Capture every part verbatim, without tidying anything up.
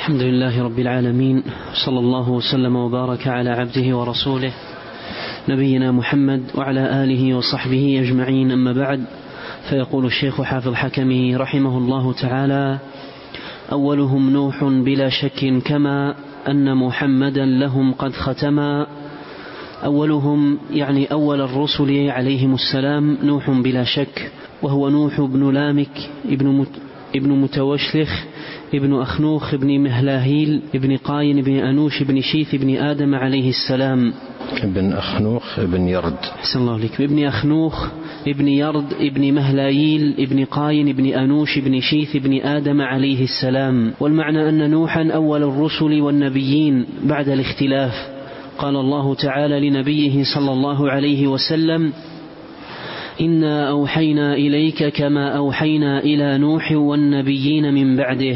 الحمد لله رب العالمين، صلى الله وسلم وبارك على عبده ورسوله نبينا محمد وعلى آله وصحبه أجمعين، أما بعد. فيقول الشيخ حافظ حكمه رحمه الله تعالى: أولهم نوح بلا شك، كما أن محمدا لهم قد ختما. أولهم يعني أول الرسل عليهم السلام نوح بلا شك، وهو نوح بن لامك ابن مت ابن متوشلخ ابن أخنوخ ابن مهلاهيل ابن قاين ابن أنوش ابن شيث ابن آدم عليه السلام. ابن أخنوخ ابن يرد أحسن الله عليك. ابن أخنوخ ابن يرد ابن مهلايل ابن قاين ابن أنوش ابن شيث ابن آدم عليه السلام. والمعنى أن نوحا أول الرسل والنبيين بعد الاختلاف. قال الله تعالى لنبيه صلى الله عليه وسلم: إنا أوحينا إليك كما أوحينا إلى نوح والنبيين من بعده،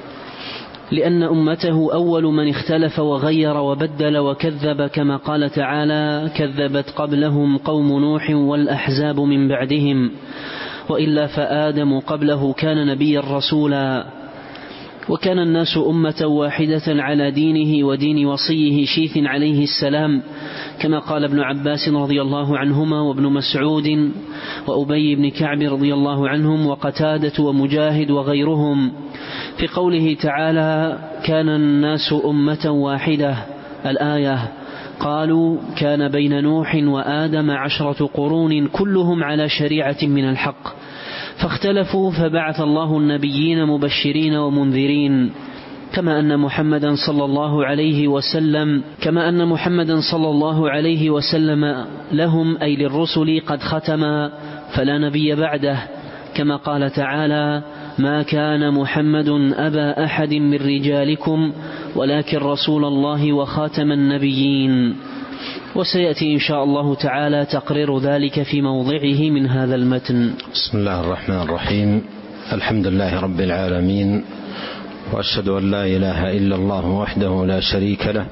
لأن أمته أول من اختلف وغير وبدل وكذب، كما قال تعالى: كذبت قبلهم قوم نوح والأحزاب من بعدهم، وإلا فآدم قبله كان نبيا رسولا. وكان الناس أمة واحدة على دينه ودين وصيه شيث عليه السلام، كما قال ابن عباس رضي الله عنهما وابن مسعود وأبي بن كعب رضي الله عنهم وقتادة ومجاهد وغيرهم في قوله تعالى: كان الناس أمة واحدة. الآية: قالوا كان بين نوح وآدم عشرة قرون كلهم على شريعة من الحق، فاختلفوا فبعث الله النبيين مبشرين ومنذرين، كما أن محمدا صلى الله عليه وسلم كما أن محمدا صلى الله عليه وسلم لهم أي للرسل قد ختم فلا نبي بعده، كما قال تعالى: ما كان محمد أبا أحد من رجالكم ولكن رسول الله وخاتم النبيين. وسيأتي إن شاء الله تعالى تقرير ذلك في موضعه من هذا المتن. بسم الله الرحمن الرحيم. الحمد لله رب العالمين، وأشهد أن لا إله إلا الله وحده لا شريك له،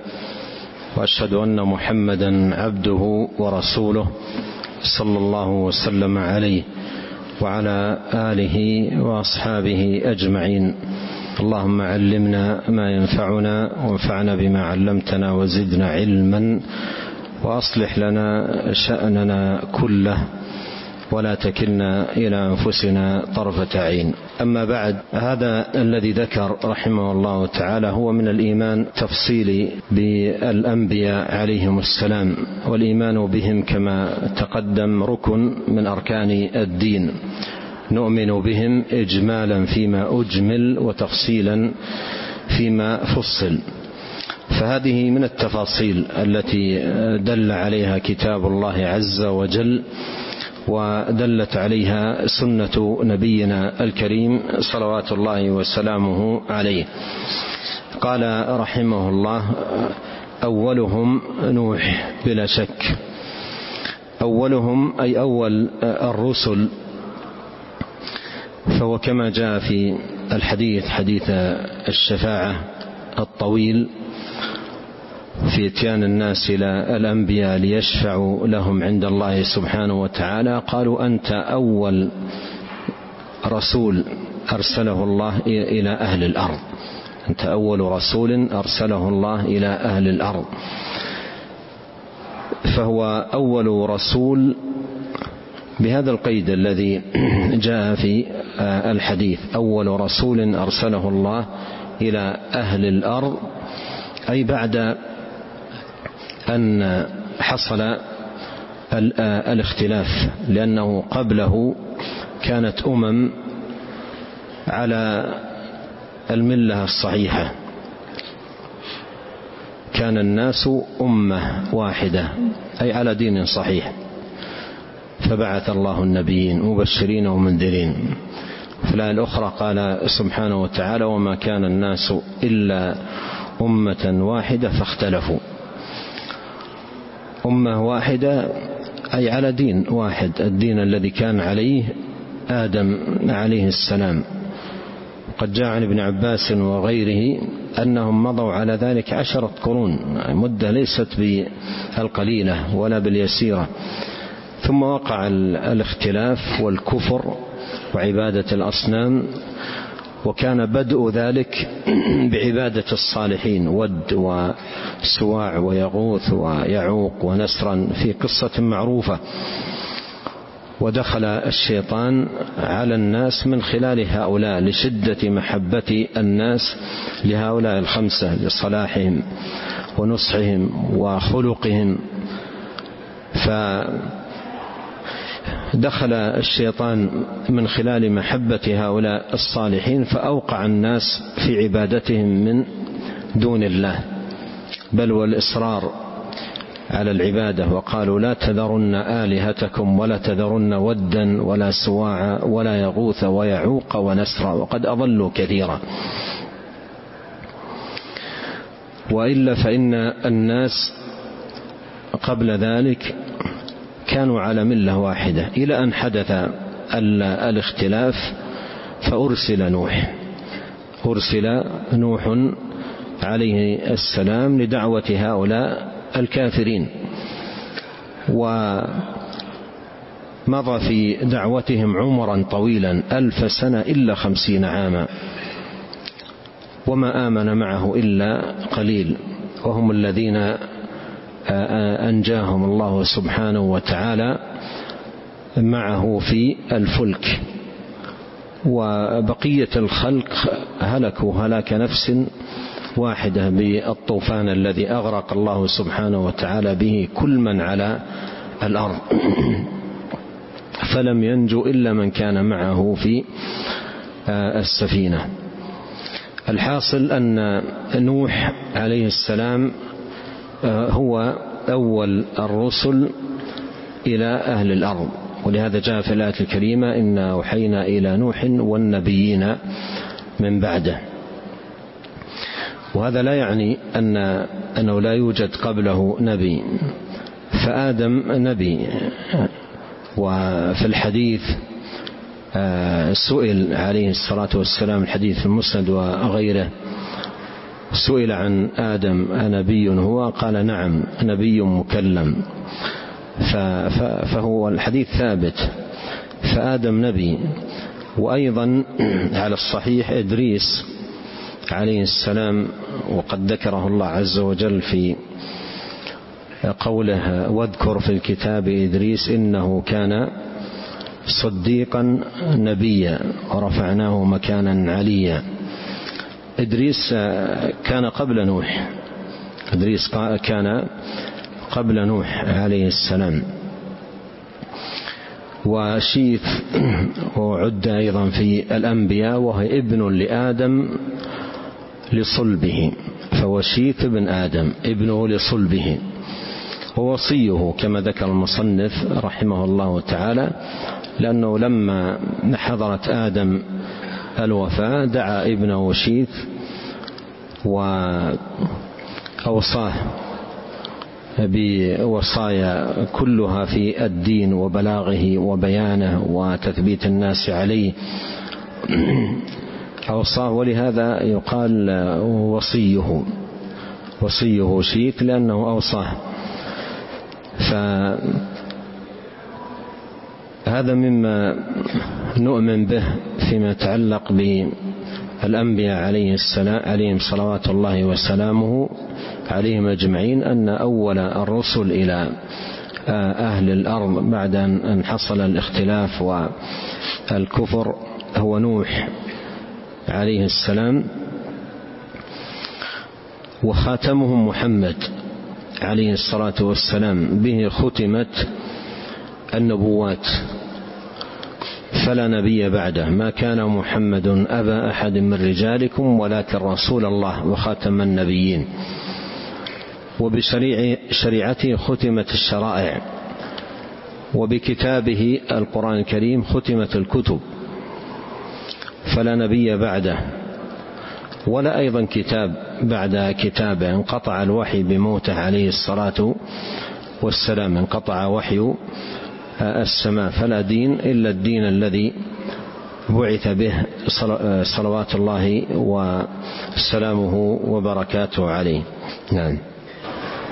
وأشهد أن محمدا عبده ورسوله صلى الله وسلم عليه وعلى آله وأصحابه أجمعين. اللهم علمنا ما ينفعنا وانفعنا بما علمتنا وزدنا علما، وأصلح لنا شأننا كله ولا تكلنا إلى أنفسنا طرفة عين. أما بعد، هذا الذي ذكر رحمه الله تعالى هو من الإيمان تفصيلي بالأنبياء عليهم السلام، والإيمان بهم كما تقدم ركن من أركان الدين، نؤمن بهم إجمالا فيما أجمل وتفصيلا فيما فصل. فهذه من التفاصيل التي دل عليها كتاب الله عز وجل، ودلت عليها سنة نبينا الكريم صلوات الله وسلامه عليه. قال رحمه الله: أولهم نوح بلا شك. أولهم أي أول الرسل، فهو كما جاء في الحديث حديث الشفاعة الطويل في اتيان الناس إلى الأنبياء ليشفعوا لهم عند الله سبحانه وتعالى، قالوا: أنت أول رسول أرسله الله إلى أهل الأرض، أنت أول رسول أرسله الله إلى أهل الأرض. فهو أول رسول بهذا القيد الذي جاء في الحديث: أول رسول أرسله الله إلى أهل الأرض، أي بعد أن حصل الاختلاف، لأنه قبله كانت أمم على الملة الصحيحة، كان الناس أمة واحدة أي على دين صحيح، فبعث الله النبيين مبشرين ومنذرين. في الآية الأخرى قال سبحانه وتعالى: وما كان الناس إلا أمة واحدة فاختلفوا. أمة واحدة أي على دين واحد، الدين الذي كان عليه آدم عليه السلام. قد جاء عن ابن عباس وغيره أنهم مضوا على ذلك عشرة قرون، مدة ليست بالقليلة ولا باليسيرة. ثم وقع الاختلاف والكفر وعبادة الأصنام وكان بدء ذلك بعبادة الصالحين ود وسواع ويغوث ويعوق ونسرا في قصة معروفة. ودخل الشيطان على الناس من خلال هؤلاء لشدة محبة الناس لهؤلاء الخمسة لصلاحهم ونصحهم وخلقهم، فدخل الشيطان من خلال محبة هؤلاء الصالحين فأوقع الناس في عبادتهم من دون الله، بل والإصرار على العبادة. وقالوا لا تذرن آلهتكم ولا تذرن ودا ولا سواعا ولا يغوث ويعوق ونسرا وقد أضلوا كثيرا. وإلا فإن الناس قبل ذلك كانوا على ملة واحدة إلى أن حدث الاختلاف فأرسل نوح أرسل نوح عليه السلام لدعوة هؤلاء الكافرين، ومضى في دعوتهم عمرا طويلا ألف سنة إلا خمسين عاما، وما آمن معه إلا قليل، وهم الذين أنجاهم الله سبحانه وتعالى معه في الفلك، وبقية الخلق هلكوا هلاك نفس واحدة بالطوفان الذي أغرق الله سبحانه وتعالى به كل من على الأرض، فلم ينجو إلا من كان معه في السفينة. الحاصل أن نوح عليه السلام هو أول الرسل إلى أهل الأرض، ولهذا جاء في الآية الكريمة إنا أوحينا إلى نوح والنبيين من بعده. وهذا لا يعني أن أنه لا يوجد قبله نبي، فآدم نبي. وفي الحديث سئل عليه الصلاة والسلام، الحديث المسند وغيره، سئل عن آدم أنبي هو؟ قال نعم نبي مكلم، فهو الحديث ثابت، فآدم نبي. وأيضا على الصحيح إدريس عليه السلام، وقد ذكره الله عز وجل في قوله واذكر في الكتاب إدريس إنه كان صديقا نبيا ورفعناه مكانا عليا. إدريس كان قبل نوح، إدريس كان قبل نوح عليه السلام. وشيث وعد أيضا في الأنبياء، وهو ابن لآدم لصلبه، فهو شيث بن آدم ابنه لصلبه، ووصيه كما ذكر المصنف رحمه الله تعالى، لأنه لما حضرت آدم الوفاة دعا ابنه شيث وأوصاه بوصايا كلها في الدين وبلاغه وبيانه وتثبيت الناس عليه، أوصاه، ولهذا يقال وصيه وصيه شيث لأنه أوصاه. فهذا مما نؤمن به فيما يتعلق بالأنبياء عليه السلام عليهم صلوات الله وسلامه عليهم أجمعين، أن أول الرسل إلى أهل الأرض بعد أن حصل الاختلاف والكفر هو نوح عليه السلام، وخاتمهم محمد عليه الصلاة والسلام، به ختمت النبوات فلا نبي بعده، ما كان محمد أبا أحد من رجالكم ولكن رسول الله وخاتم النبيين. وبشريعته ختمت الشرائع، وبكتابه القرآن الكريم ختمت الكتب، فلا نبي بعده ولا أيضا كتاب بعد كتابه، انقطع الوحي بموته عليه الصلاة والسلام، انقطع وحي السماء، فلا دين إلا الدين الذي بعث به صلوات الله وسلامه وبركاته عليه. نعم.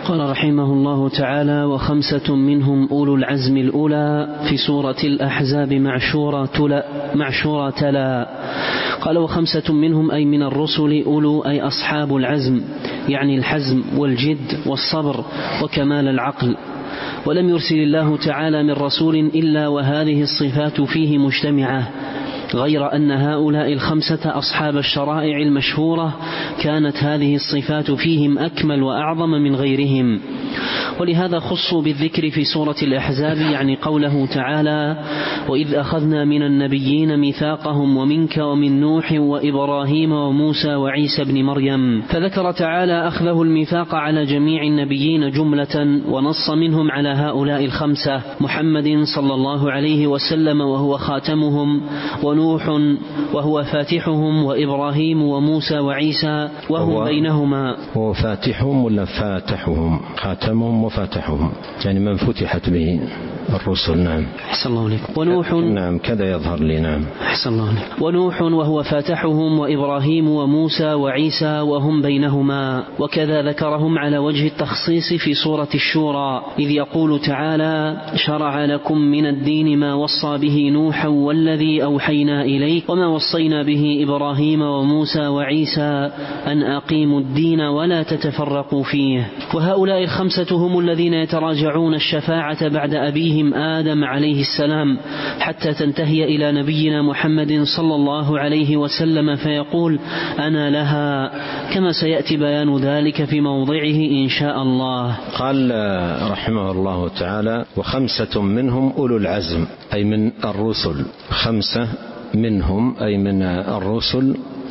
قال رحمه الله تعالى: وخمسة منهم أولو العزم الأولى في سورة الأحزاب معشورة تلا, معشورة تلا. قال: وخمسة منهم أي من الرسل أولو أي أصحاب العزم، يعني الحزم والجد والصبر وكمال العقل. ولم يرسل الله تعالى من رسول إلا وهذه الصفات فيه مجتمعة، غير أن هؤلاء الخمسة أصحاب الشرائع المشهورة كانت هذه الصفات فيهم أكمل وأعظم من غيرهم، ولهذا خصوا بالذكر في سورة الأحزاب، يعني قوله تعالى: وإذ أخذنا من النبيين ميثاقهم ومنك ومن نوح وإبراهيم وموسى وعيسى بن مريم. فذكر تعالى أخذه الميثاق على جميع النبيين جملة، ونص منهم على هؤلاء الخمسة: محمد صلى الله عليه وسلم وهو خاتمهم، ونوح وهو فاتحهم، وإبراهيم وموسى وعيسى وهم بينهما. هو فاتحهم ولا فاتحهم؟ خاتمهم وفاتحهم، يعني من فتحت به الرسل. نعم، أحسن الله عليك. ونوح، نعم كذا يظهر لي. نعم، أحسن الله عليك. ونوح وهو فاتحهم، وإبراهيم وموسى وعيسى وهم بينهما. وكذا ذكرهم على وجه التخصيص في سورة الشورى، إذ يقول تعالى: شرع لكم من الدين ما وصى به نوحا والذي أوحينا إليك وما وصينا به إبراهيم وموسى وعيسى أن أقيموا الدين ولا تتفرقوا فيه. وهؤلاء الخمسة هم الذين يتراجعون الشفاعة بعد أبيهم آدم عليه السلام حتى تنتهي إلى نبينا محمد صلى الله عليه وسلم فيقول: أنا لها، كما سيأتي بيان ذلك في موضعه إن شاء الله. قال رحمه الله تعالى: وخمسة منهم أولو العزم أي من الرسل. خمسة منهم أي من الرسل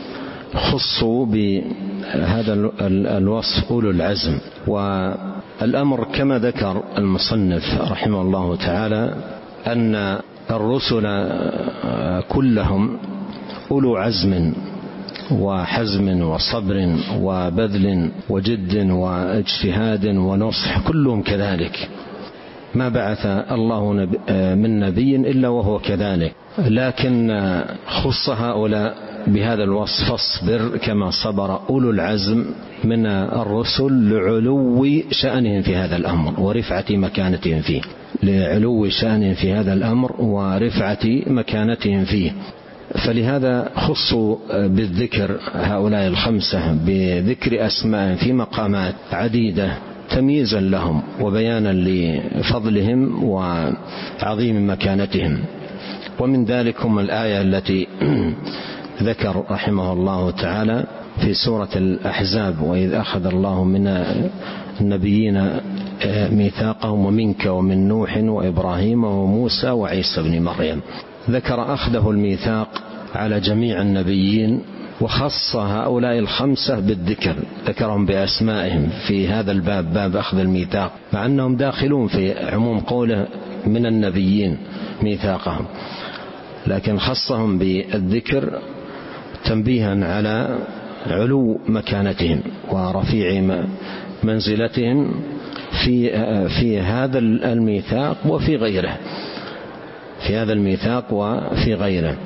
خصوا بهذا الوصف أولو العزم. والأمر كما ذكر المصنف رحمه الله تعالى أن الرسل كلهم أولو عزم وحزم وصبر وبذل وجد واجتهاد ونصح، كلهم كذلك، ما بعث الله من نبي إلا وهو كذلك. لكن خص هؤلاء بهذا الوصف: فاصبر كما صبر أولو العزم من الرسل لعلو شأنهم في هذا الأمر ورفعة مكانتهم فيه، لعلو شأنهم في هذا الأمر ورفعة مكانتهم فيه. فلهذا خصوا بالذكر هؤلاء الخمسة بذكر أسماء في مقامات عديدة تمييزا لهم وبيانا لفضلهم وعظيم مكانتهم. ومن ذلك هم الآية التي ذكر رحمه الله تعالى في سورة الأحزاب: وإذ أخذ الله من النبيين ميثاقهم ومنك ومن نوح وإبراهيم وموسى وعيسى بن مريم. ذكر أخذه الميثاق على جميع النبيين، وخص هؤلاء الخمسة بالذكر، ذكرهم بأسمائهم في هذا الباب، باب أخذ الميثاق، مع أنهم داخلون في عموم قوله من النبيين ميثاقهم، لكن خصهم بالذكر تنبيها على علو مكانتهم ورفيع منزلتهم في في هذا الميثاق وفي غيره، في هذا الميثاق وفي غيره.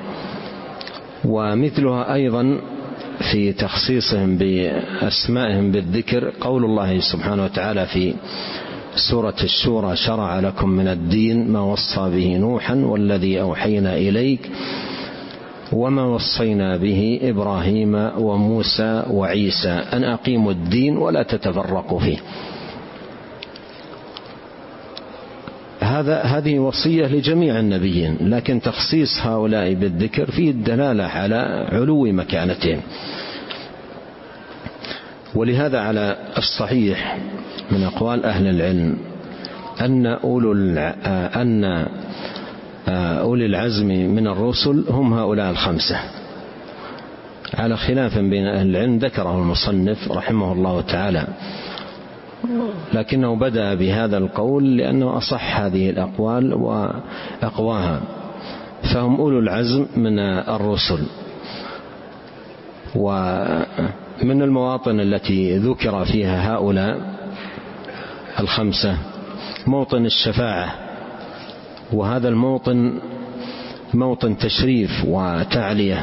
ومثلها أيضا في تخصيصهم بأسمائهم بالذكر قول الله سبحانه وتعالى في سورة الشورى: شرع لكم من الدين ما وصى به نوحا والذي أوحينا إليك وما وصينا به إبراهيم وموسى وعيسى أن أقيموا الدين ولا تتفرقوا فيه. هذا هذه وصية لجميع النبيين، لكن تخصيص هؤلاء بالذكر فيه الدلالة على علو مكانتهم. ولهذا على الصحيح من أقوال أهل العلم أن أولو أن أولي العزم من الرسل هم هؤلاء الخمسة، على خلاف بين أهل العلم ذكره المصنف رحمه الله تعالى، لكنه بدأ بهذا القول لأنه أصح هذه الأقوال وأقواها. فهم أولو العزم من الرسل. ومن المواطن التي ذكر فيها هؤلاء الخمسة موطن الشفاعة، وهذا الموطن موطن تشريف وتعلية.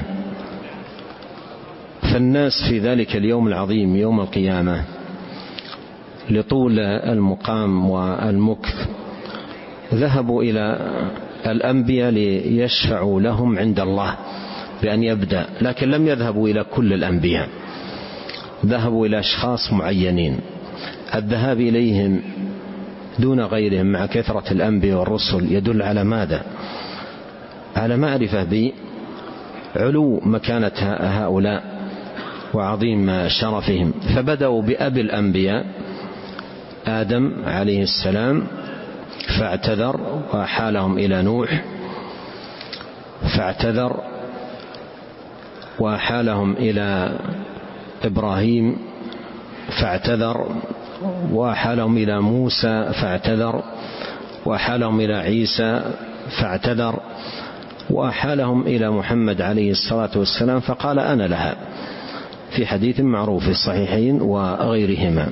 فالناس في ذلك اليوم العظيم يوم القيامة لطول المقام والمكث ذهبوا إلى الأنبياء ليشفعوا لهم عند الله بأن يبدأ، لكن لم يذهبوا إلى كل الأنبياء، ذهبوا إلى أشخاص معينين. الذهاب إليهم دون غيرهم مع كثرة الأنبياء والرسل يدل على ماذا؟ على معرفة بعلو مكانة هؤلاء وعظيم شرفهم. فبدأوا بأبي الأنبياء آدم عليه السلام فاعتذر وحالهم إلى نوح فاعتذر، وحالهم إلى إبراهيم فاعتذر، وحالهم إلى موسى فاعتذر، وحالهم إلى عيسى فاعتذر، وحالهم إلى محمد عليه الصلاة والسلام فقال أنا لها، في حديث معروف في الصحيحين وغيرهما.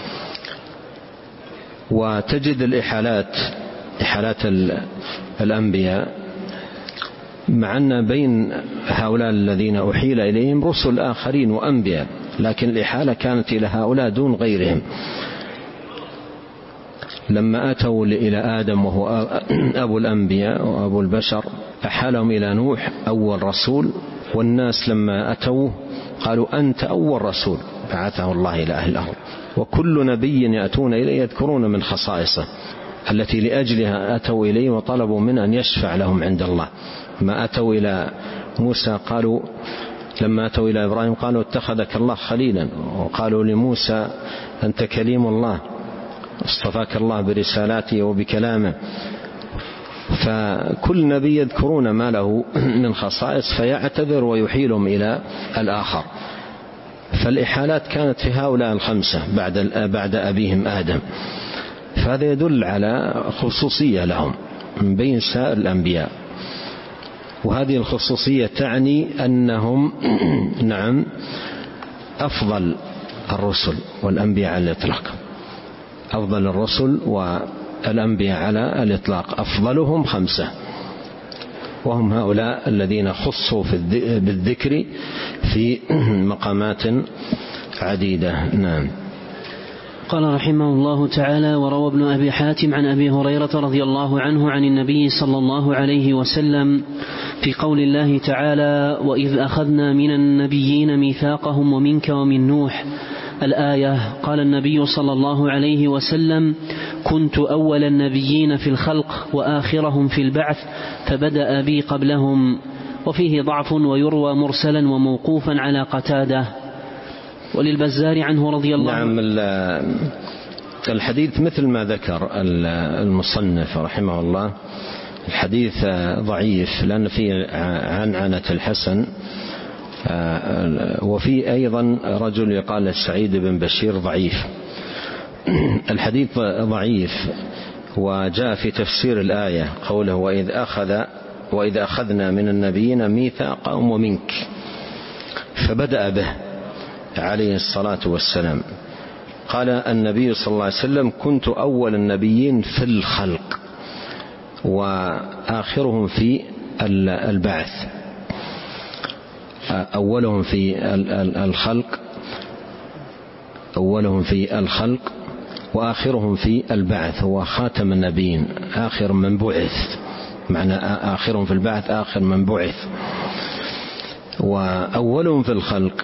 وتجد الإحالات إحالات الأنبياء، مع أن بين هؤلاء الذين أحيل إليهم رسل آخرين وأنبياء، لكن الإحالة كانت إلى هؤلاء دون غيرهم. لما أتوا إلى آدم وهو أبو الأنبياء وأبو البشر أحالهم إلى نوح أول رسول، والناس لما أتوه قالوا أنت أول رسول بعثه الله إلى أهل الأرض. وكل نبي يأتون إليه يذكرون من خصائصه التي لأجلها أتوا إليه وطلبوا من أن يشفع لهم عند الله. ما أتوا إلى موسى قالوا، لما أتوا إلى إبراهيم قالوا اتخذك الله خليلا، وقالوا لموسى أنت كليم الله اصطفاك الله برسالاته وبكلامه. فكل نبي يذكرون ما له من خصائص فيعتذر ويحيلهم إلى الآخر. فالإحالات كانت في هؤلاء الخمسة بعد بعد أبيهم آدم، فهذا يدل على خصوصية لهم من بين سائر الأنبياء. وهذه الخصوصية تعني أنهم نعم أفضل الرسل والأنبياء على الإطلاق، أفضل الرسل والأنبياء على الإطلاق، أفضلهم خمسة، وهم هؤلاء الذين خصوا بالذكر في مقامات عديدة. نعم. قال رحمه الله تعالى: وروى ابن أبي حاتم عن أبي هريرة رضي الله عنه عن النبي صلى الله عليه وسلم في قول الله تعالى: وإذ أخذنا من النبيين ميثاقهم ومنك ومن نوح، الآية. قال النبي صلى الله عليه وسلم: كنت أول النبيين في الخلق وآخرهم في البعث، فبدأ بي قبلهم. وفيه ضعف ويروى مرسلا وموقوفا على قتادة. وللبزار عنه رضي الله عنه. نعم. الحديث مثل ما ذكر المصنف رحمه الله، الحديث ضعيف لأن فيه عنعنة الحسن، وفي أيضا رجل يقال سعيد بن بشير ضعيف. الحديث ضعيف. وجاء في تفسير الآية قوله: وإذ أخذ وإذ أخذنا من النبيين ميثاقهم ومنك، فبدأ به عليه الصلاة والسلام. قال النبي صلى الله عليه وسلم: كنت أول النبيين في الخلق وآخرهم في البعث. أولهم في الخلق أولهم في الخلق وآخرهم في البعث، هو خاتم النبيين، آخر من بعث، معنى آخرهم في البعث آخر من بعث. وأولهم في الخلق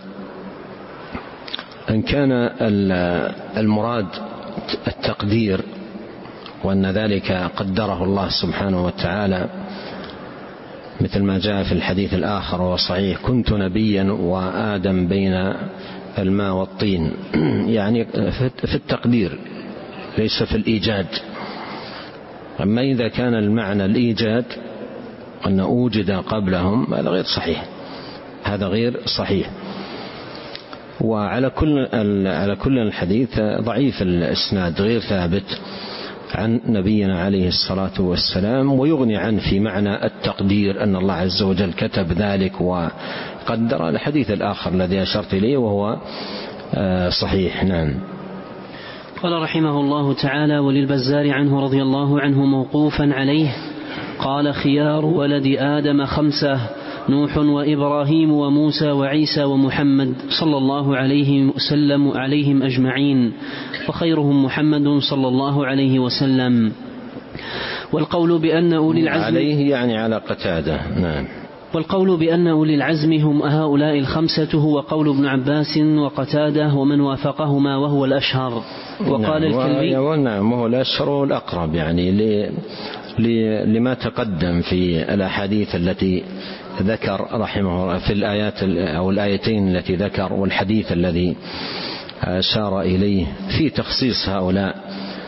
أن كان المراد التقدير، وأن ذلك قدره الله سبحانه وتعالى، مثل ما جاء في الحديث الآخر وهو صحيح: كنت نبيا وآدم بين الماء والطين، يعني في التقدير ليس في الإيجاد. أما إذا كان المعنى الإيجاد أن أوجد قبلهم، هذا غير صحيح، هذا غير صحيح. وعلى كل على كل الحديث ضعيف الإسناد، غير ثابت عن نبينا عليه الصلاة والسلام، ويغني عنه في معنى التقدير أن الله عز وجل كتب ذلك وقدر. الحديث الآخر الذي أشرت إليه وهو صحيح. نعم. قال رحمه الله تعالى: وللبزار عنه رضي الله عنه موقوفا عليه قال: خيار ولد آدم خمسة: نوح وإبراهيم وموسى وعيسى ومحمد صلى الله عليه وسلم عليهم أجمعين. وخيرهم محمد صلى الله عليه وسلم. والقول بأن أولي العزم عليه يعني على قتادة. نعم. والقول بأن أولي العزم هم هؤلاء الخمسة هو قول ابن عباس وقتادة ومن وافقهما وهو الأشهر. وقال نعم الكلبي نعم وهو الأشهر والأقرب يعني ل... ل... لما تقدم في الأحاديث التي ذكر رحمه الله في الآيات أو الآيتين التي ذكر والحديث الذي أشار إليه في تخصيص هؤلاء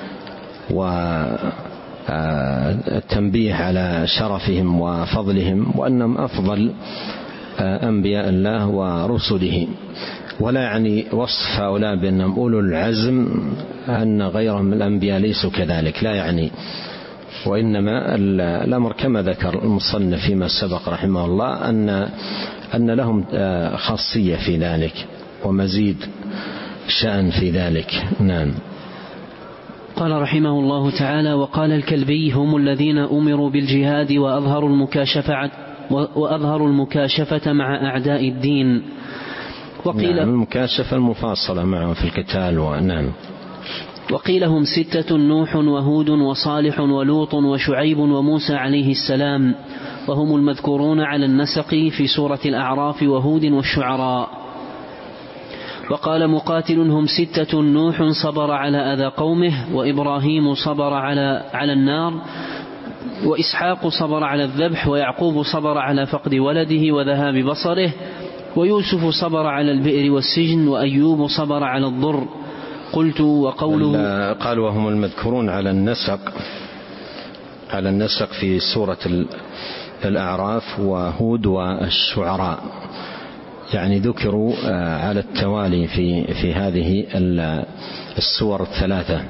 والتنبيه على شرفهم وفضلهم وأنهم أفضل أنبياء الله ورسله. ولا يعني وصف هؤلاء بأنهم أولو العزم أن غيرهم من الأنبياء ليسوا كذلك، لا يعني، وإنما الأمر كما ذكر المصنف فيما سبق رحمه الله أن أن لهم خاصية في ذلك ومزيد شأن في ذلك. نعم. قال رحمه الله تعالى: وقال الكلبي: هم الذين أمروا بالجهاد وأظهروا المكاشفة وأظهروا المكاشفة مع أعداء الدين. وقيل نعم المكاشفة المفاصلة معهم في القتال. ونعم. وقيل هم ستة: نوح وهود وصالح ولوط وشعيب وموسى عليه السلام، وهم المذكورون على النسق في سورة الأعراف وهود والشعراء. وقال مقاتل: هم ستة: نوح صبر على أذى قومه، وإبراهيم صبر على على النار، وإسحاق صبر على الذبح، ويعقوب صبر على فقد ولده وذهاب بصره، ويوسف صبر على البئر والسجن، وأيوب صبر على الضر. قلت: وقوله قال وهم المذكورون على النسق على النسق في سورة الأعراف وهود والشعراء، يعني ذكروا على التوالي في في هذه السور الثلاثة.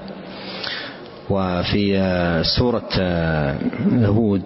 وفي سورة هود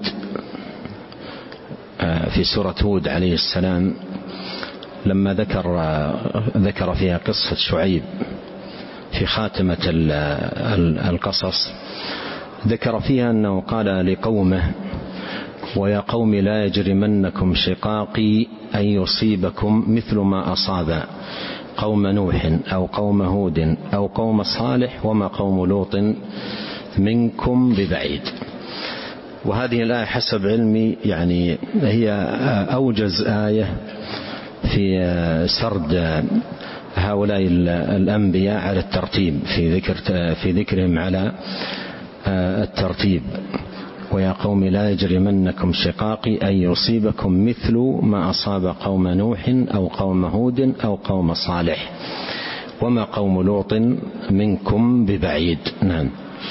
في سورة هود عليه السلام لما ذكر ذكر فيها قصة شعيب في خاتمة القصص، ذكر فيها أنه قال لقومه: ويا قوم لا يجرمنكم شقاقي أن يصيبكم مثل ما أصاب قوم نوح أو قوم هود أو قوم صالح وما قوم لوط منكم ببعيد. وهذه الآية حسب علمي يعني هي أوجز آية في سرد هؤلاء الأنبياء على الترتيب، في ذكر في ذكرهم على الترتيب. ويا قوم لا يجرمنكم شقاقي أن يصيبكم مثل ما أصاب قوم نوح أو قوم هود أو قوم صالح وما قوم لوط منكم ببعيد. نعم.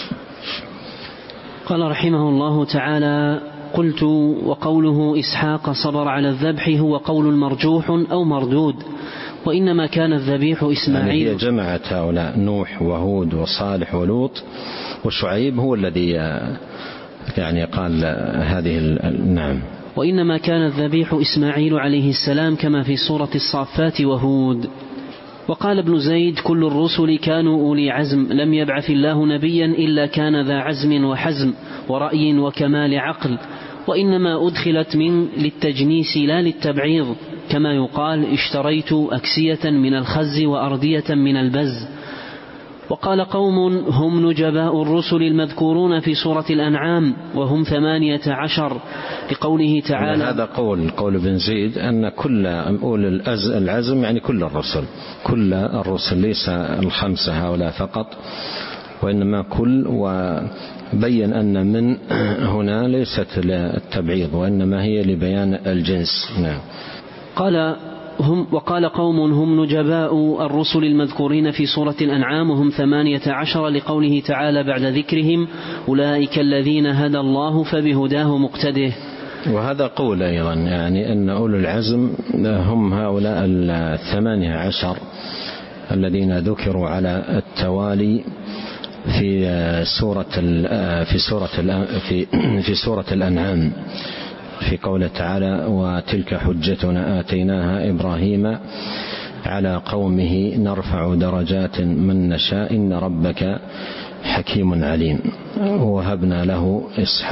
قال رحمه الله تعالى: قلت: وقوله إسحاق صبر على الذبح هو قول مرجوح أو مردود، وإنما كان الذبيح إسماعيل. يعني هي جمعت هؤلاء نوح وهود وصالح ولوط وشعيب هو الذي يعني قال هذه. نعم. وإنما كان الذبيح إسماعيل عليه السلام كما في سورة الصافات وهود. وقال ابن زيد: كل الرسل كانوا أولي عزم، لم يبعث الله نبيا إلا كان ذا عزم وحزم ورأي وكمال عقل، وإنما أدخلت من للتجنيس لا للتبعيض، كما يقال: اشتريت أكسية من الخز وأردية من البز. وقال قوم: هم نجباء الرسل المذكورون في سورة الأنعام وهم ثمانية عشر، لقوله تعالى. هذا قول قول ابن زيد أن كل أولي العزم يعني كل الرسل كل الرسل ليس الخمسة هؤلاء فقط، وإنما كل، وبين أن من هنا ليست للتبعيض وإنما هي لبيان الجنس. نعم. قال هم وقال قوم: هم نجباء الرسل المذكورين في سورة الأنعام وهم ثمانية عشر، لقوله تعالى بعد ذكرهم: أولئك الذين هدى الله فبهداه مقتده. وهذا قول أيضا يعني أن أولو العزم هم هؤلاء الثمانية عشر الذين ذكروا على التوالي في سورة في سورة في في سورة الأنعام، في قوله تعالى: وتلك حجتنا آتيناها إبراهيم على قومه نرفع درجات من نشاء إن ربك حكيم عليم. ووهبنا له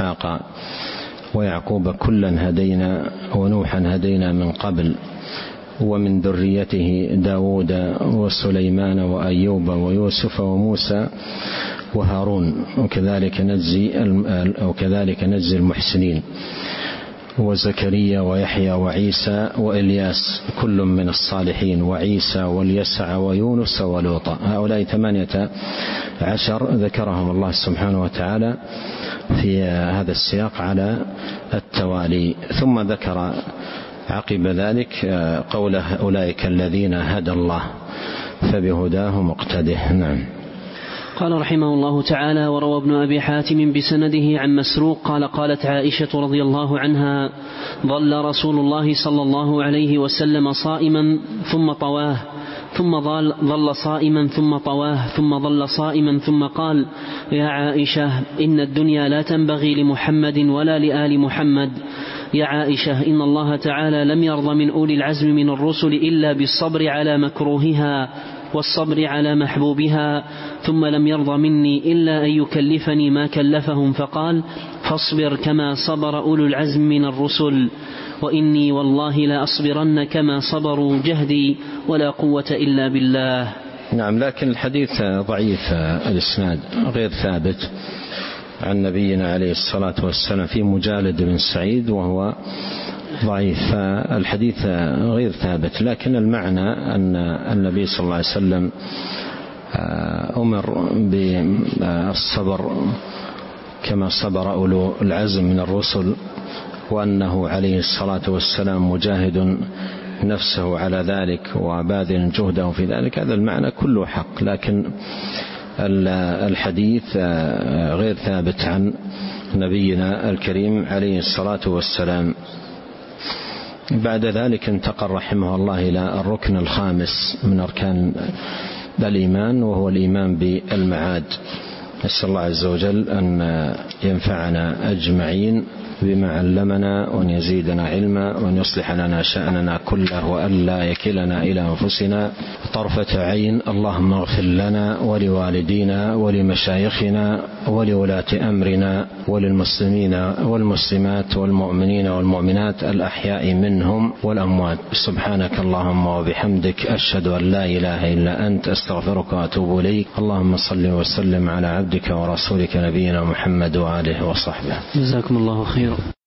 إسحاق ويعقوب كلا هدينا ونوحا هدينا من قبل ومن ذريته داود وسليمان وأيوب ويوسف وموسى وهارون، وكذلك نجزي وكذلك نجزي المحسنين، وزكريا ويحيى وعيسى وإلياس كل من الصالحين، وعيسى واليسع ويونس ولوطا. هؤلاء ثمانية عشر ذكرهم الله سبحانه وتعالى في هذا السياق على التوالي. ثم ذكر عقب ذلك قوله أولئك الذين هدى الله فبهداه مقتده. نعم. قال رحمه الله تعالى: وروى ابن أبي حاتم بسنده عن مسروق قال: قالت عائشة رضي الله عنها: ظل رسول الله صلى الله عليه وسلم صائما ثم طواه، ثم ظل صائما ثم طواه، ثم ظل صائما ثم قال: يا عائشة إن الدنيا لا تنبغي لمحمد ولا لآل محمد. يا عائشة إن الله تعالى لم يرض من أولي العزم من الرسل إلا بالصبر على مكروهها والصبر على محبوبها، ثم لم يرض مني إلا أن يكلفني ما كلفهم، فقال: فاصبر كما صبر أولو العزم من الرسل، وإني والله لا أصبرن كما صبروا جهدي ولا قوة إلا بالله. نعم. لكن الحديث ضعيف الإسناد، غير ثابت عن نبينا عليه الصلاة والسلام في مجالد بن سعيد وهو ضعيف، فالحديث غير ثابت. لكن المعنى أن النبي صلى الله عليه وسلم أمر بالصبر كما صبر أولو العزم من الرسل، وأنه عليه الصلاة والسلام مجاهد نفسه على ذلك وباذل جهده في ذلك. هذا المعنى كله حق، لكن الحديث غير ثابت عن نبينا الكريم عليه الصلاة والسلام. بعد ذلك انتقل رحمه الله إلى الركن الخامس من أركان الإيمان، وهو الإيمان بالمعاد. نسأل الله عز وجل أن ينفعنا أجمعين بما علمنا، وأن يزيدنا علما، وأن يصلح لنا شأننا كله، وأن لا يكلنا إلى أنفسنا طرفة عين. اللهم اغفر لنا ولوالدينا ولمشايخنا ولولاة أمرنا وللمسلمين والمسلمات والمؤمنين والمؤمنات الأحياء منهم والأموات. سبحانك اللهم وبحمدك، أشهد أن لا إله إلا أنت، أستغفرك وأتوب إليك. اللهم صل وسلم على عبدك ورسولك نبينا محمد وآله وصحبه. جزاكم الله خيرا.